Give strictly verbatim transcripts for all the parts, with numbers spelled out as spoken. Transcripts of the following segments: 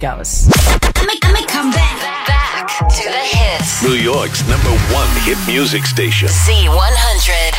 goes. Let me, let me come back. Back to the hits. New York's number one hit music station. Z one hundred.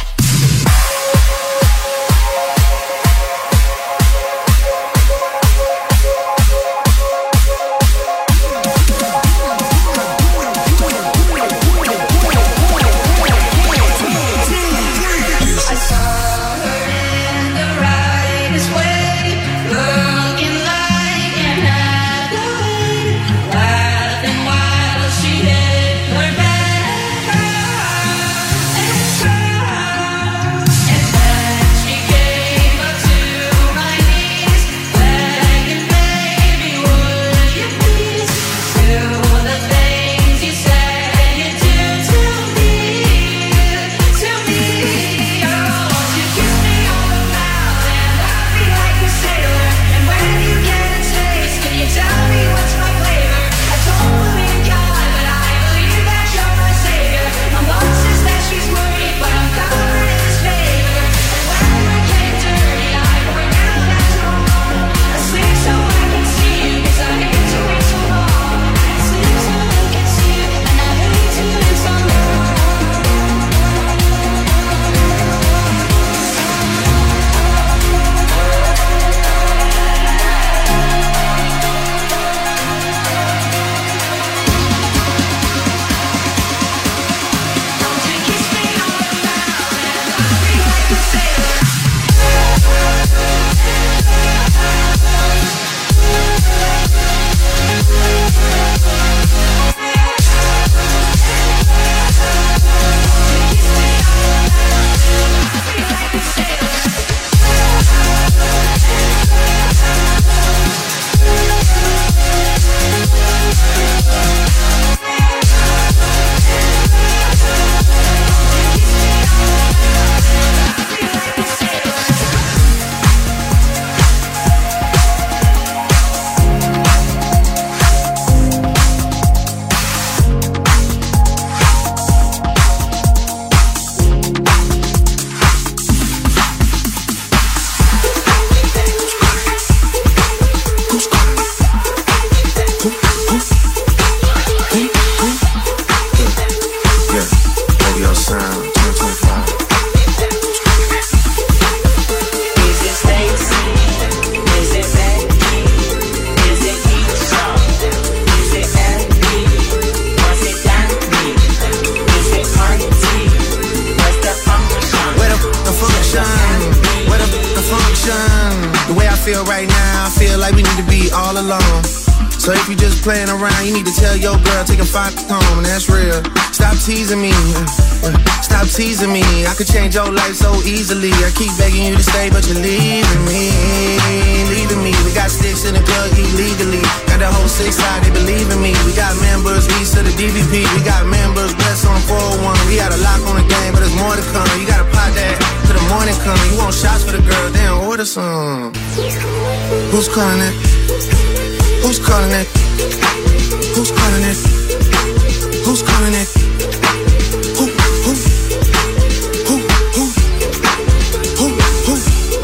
Playing around, you need to tell your girl, take a five home, and that's real. Stop teasing me, stop teasing me. I could change your life so easily. I keep begging you to stay, but you're leaving me, leaving me. We got sticks in the plug illegally. Got the whole six side, they believe in me. We got members east of the D V P. We got members west on the four oh one. We got a lock on the game, but there's more to come. You gotta pot that till the morning come. You want shots for the girl, then order some. Who's calling it? Who's calling it? Who's calling it? Who's calling it? Who, who, who, who, who, who?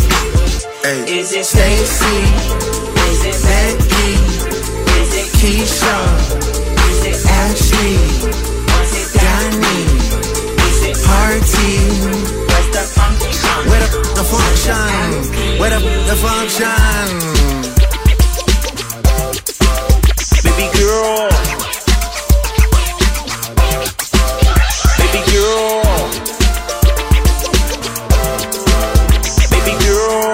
Hey. Is it Stacy? Is it Becky? Is it Keisha? Is it Ashley? Is it Danny? Is it Party? Where's the function? Where the, the function? Where the, the function? Baby girl, baby girl, baby girl,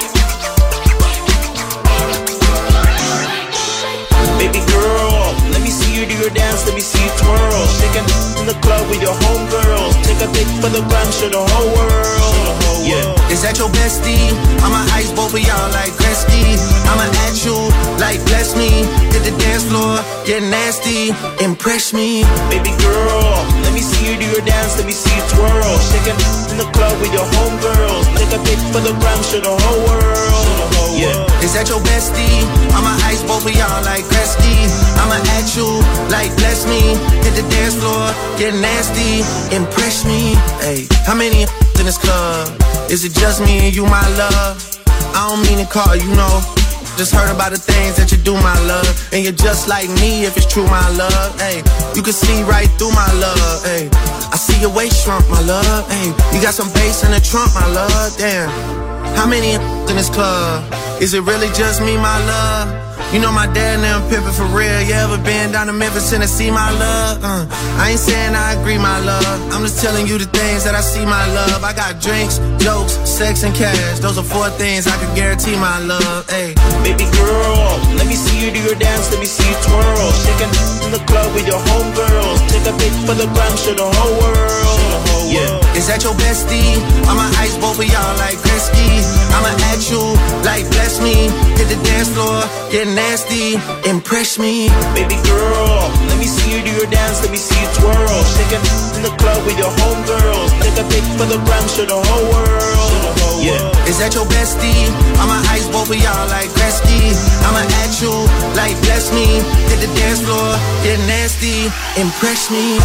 baby girl. Let me see you do your dance, let me see you twirl. Take a in the club with your homegirls. Take a pic for the gram, show the whole world. Yeah. Is that your bestie? I'ma ice both of y'all like Gretzky. I'ma at you like bless me. Hit the dance floor, get nasty, impress me. Baby girl, let me see you do your dance, let me see you twirl. Shaking in the club with your homegirls. Take a pic for the gram, show the whole world. Yeah. Is that your bestie? I'ma ice both of y'all like Gretzky. I'ma at you like bless me. Hit the dance floor, get nasty, impress me. Hey, how many in this club? Is it just me and you, my love? I don't mean to call, you know. just heard about the things that you do, my love. And you're just like me if it's true, my love. Hey, you can see right through my love. Hey, I see your waist shrunk, my love. Hey, you got some bass in the trunk, my love. Damn, how many in this club? Is it really just me, my love? You know my dad and them pimpin' for real. You ever been down to Memphis, Tennessee, my love? Uh, I ain't saying I agree, my love. I'm just telling you the things that I see, my love. I got drinks, jokes, sex, and cash. Those are four things I can guarantee, my love. Ay. Baby girl, let me see you do your dance, let me see you twirl. Shaking in the club with your homegirls. Take a pic for the gram, show the whole world. Yeah. Is that your bestie? I'ma ice both of y'all like Gretzky. I'ma at you like bless me. Hit the dance floor, get nasty, impress me. Baby girl, let me see you do your dance, let me see you twirl. Shaking in the club with your homegirls. Take a pic for the gram, show the whole world. Yeah. Is that your bestie? I'ma ice both of y'all like Gretzky. I'ma at you like bless me. Hit the dance floor, get nasty, impress me.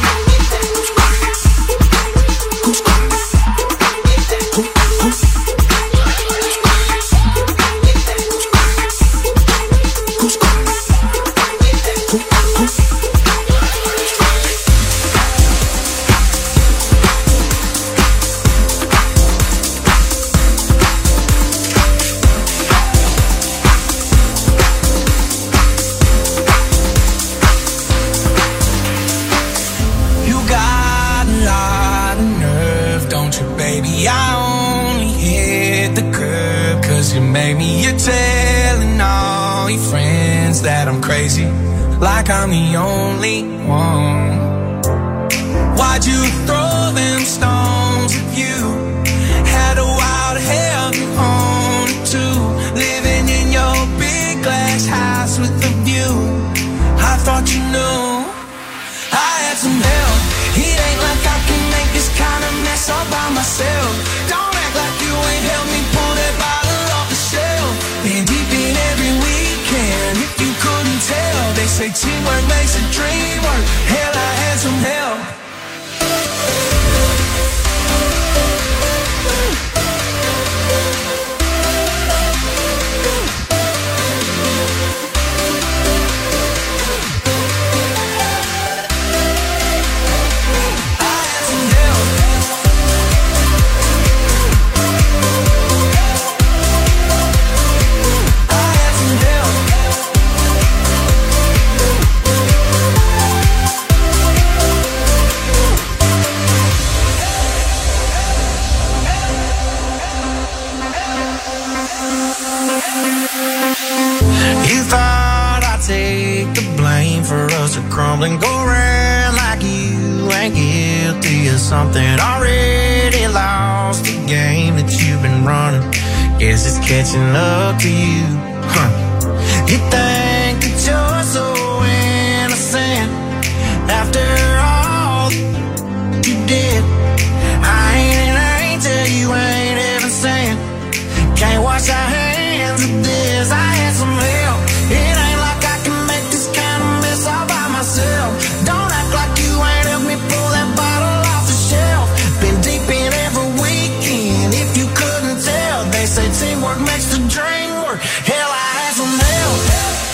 That I'm crazy, like I'm the only one. Why'd you throw them stones if you had a wild hell you owned too? Living in your big glass house with a view. I thought you knew I had some help. It ain't like I can make this kind of mess all by myself. Don't act like you ain't helped me pull that bottle off the shelf. Been deep in every weekend. If you couldn't tell, they say teamwork makes a dream work. Hell, I had some help. You thought I'd take the blame for us to crumble and go around like you ain't guilty of something. Already lost the game that you've been running. Guess it's catching up to you, huh? You think that you're so innocent after all you did. I ain't an angel, you ain't ever saying. Can't wash our hands of this. I had some help. It ain't like I can make this kind of mess all by myself. Don't act like you ain't helped me pull that bottle off the shelf. Been deep in every weekend. If you couldn't tell, they say teamwork makes the dream work. Hell, I had some help.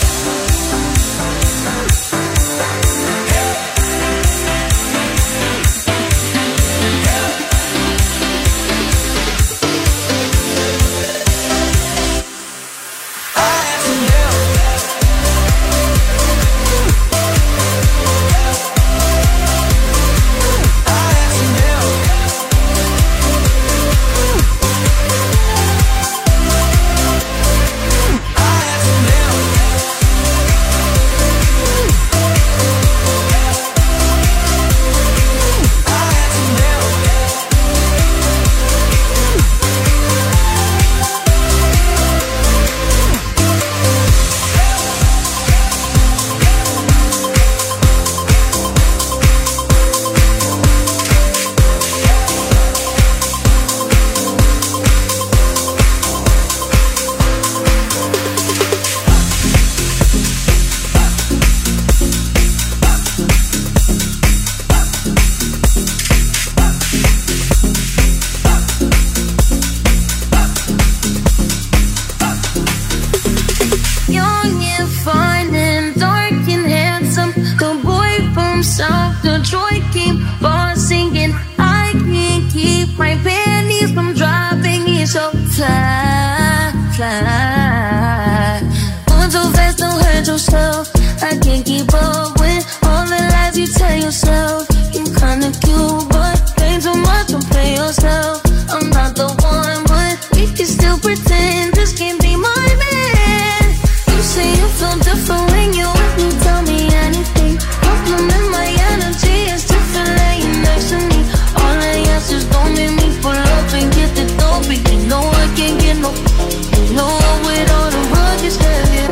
fine and dark and handsome. The boy from South Detroit keep on singing. I can't keep my panties from dropping. He's so fly, fly. Going too fast, don't hurt yourself. I can't keep up with all the lies you tell yourself. You kinda cute, but ain't too much to play yourself. I'm not the one, but we can still pretend this can't be my man. You say you feel different when you're with me, tell me anything. Compliment my energy, it's different laying next to me. All I ask is don't make me pull up and get the dope. You know I can't get no, you know with all the rugged stuff, yeah.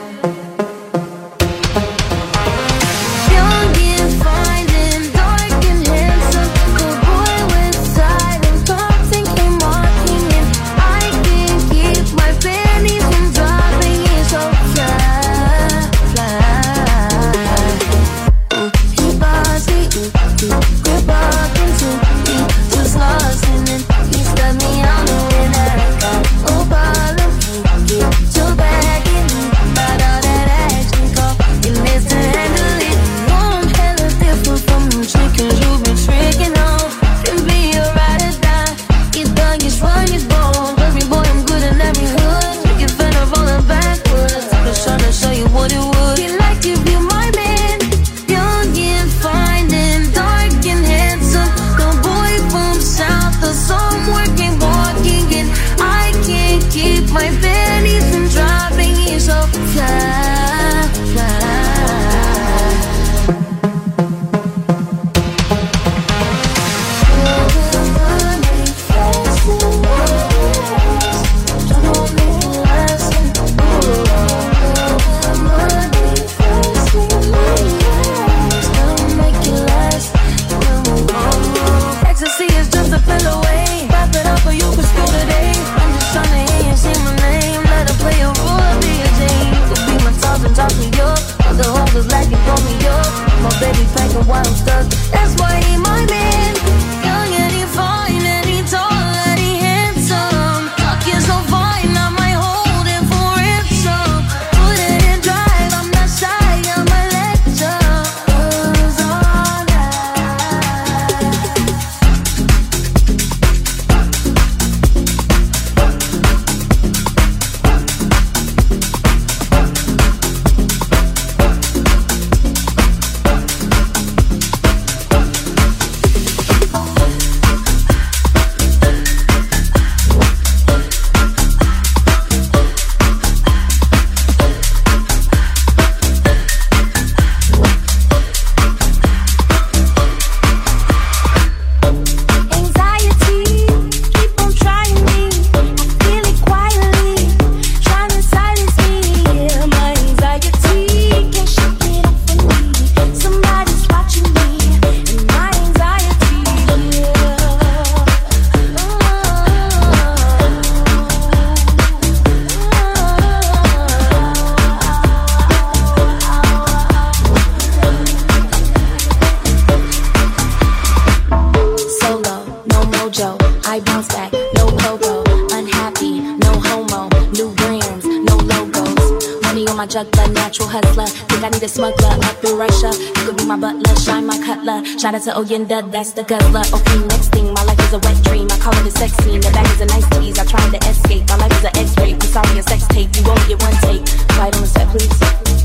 Shout out to Oyenda, that's the guzzler. Okay, next thing, my life is a wet dream. I call it a sex scene, the back is a nice tease. I tried to escape, my life is an X-ray. I'm sorry, a sex tape, you only get one take. Right on the set, please.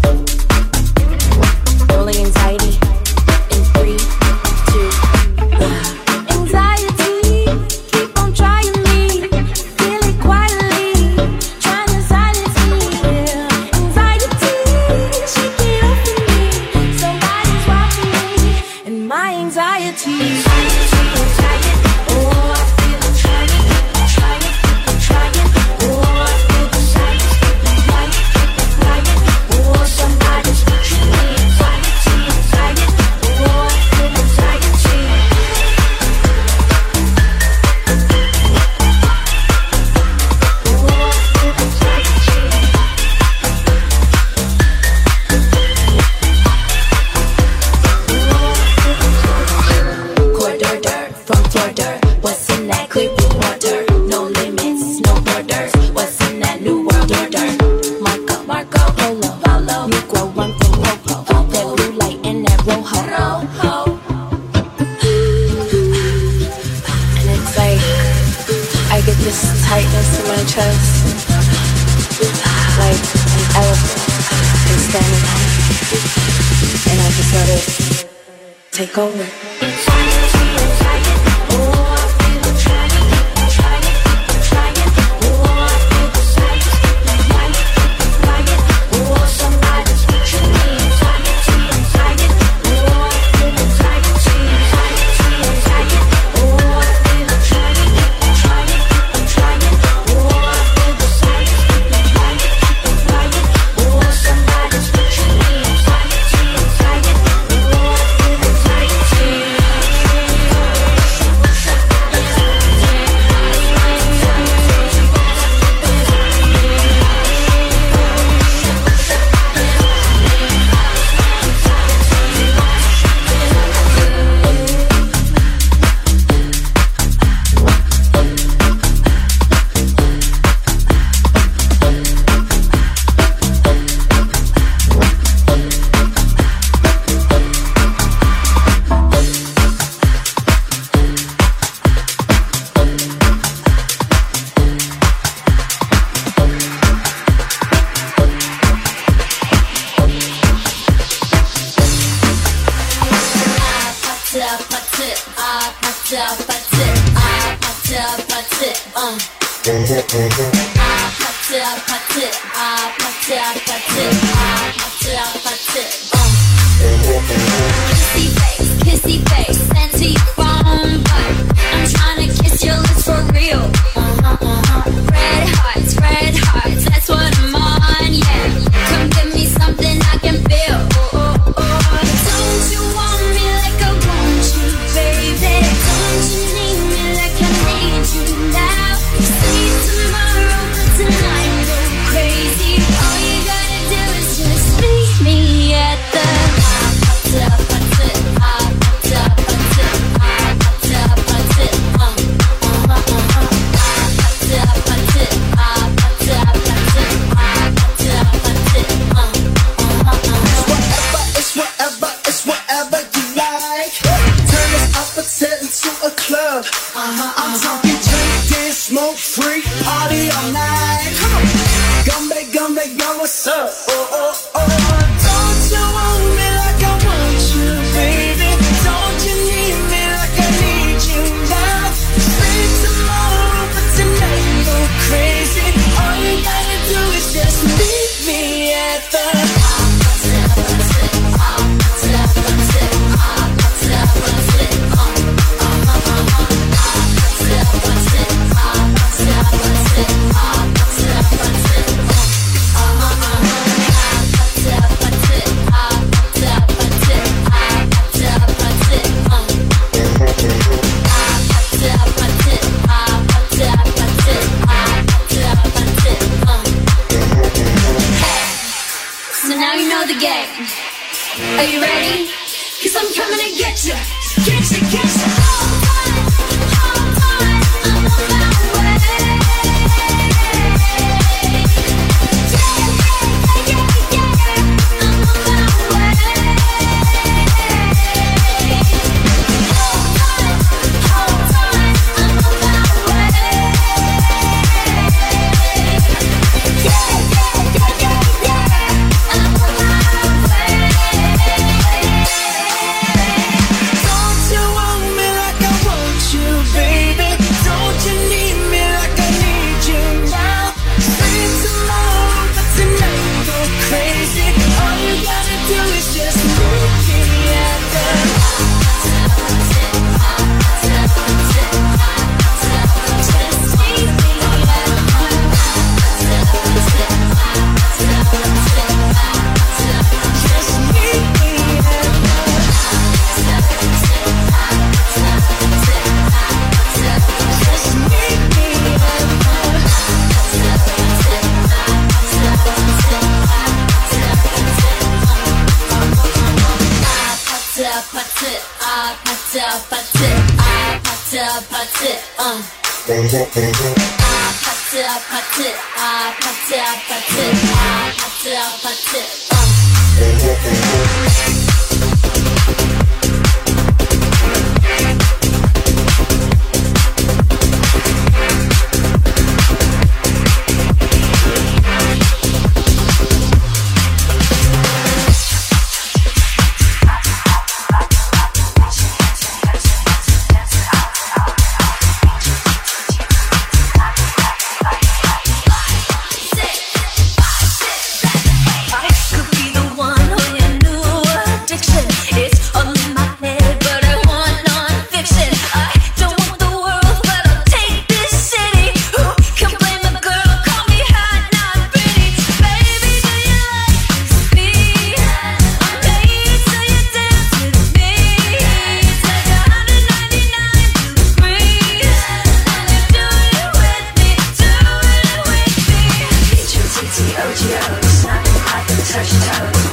Rolling anxiety in three, two, one. Anxiety, keep on trying me. Feel it quietly, trying to silence me. Anxiety, shake it off of me. Somebody's watching me. And my anxiety, anxiety, anxiety. Oh, I feel it trying, trying, trying. Oh, I feel the silence, lying, lying. Oh, Just let it take over.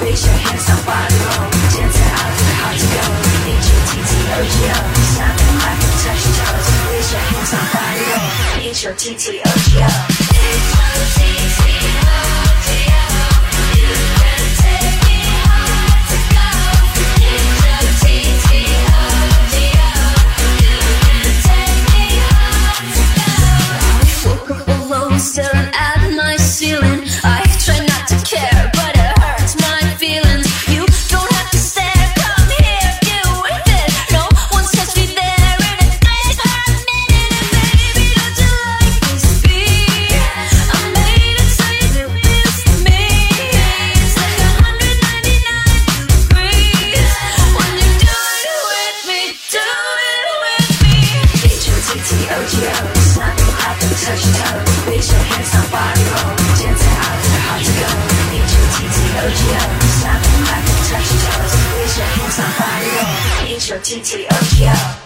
raise your hands up, body roll. Dance it out, hard to go. H O T T O G O. Snap and clap and touch your toes. Raise your hands up, body roll. H O T T O G O. H O T T O G O. You can take me hard to go. H O T T O G O. You can take me hard to go. Woke up alone, staring at my ceiling. I try not to care, but it hurts my feelings. You don't have to stare, come here, get with it. No one says me there, and it stays for a minute. And baby, don't you like this beat? I made it so you do this to me. It's like one hundred ninety-nine degrees when you do it with me, do it with me. H O T T O G O. Snap and clap and touch your toes. Raise your hands up, body roll. Dance it out, hard to go. H O T T O G O. Snap and clap and touch your toes. Raise your hands up, body roll. H O T T O G O.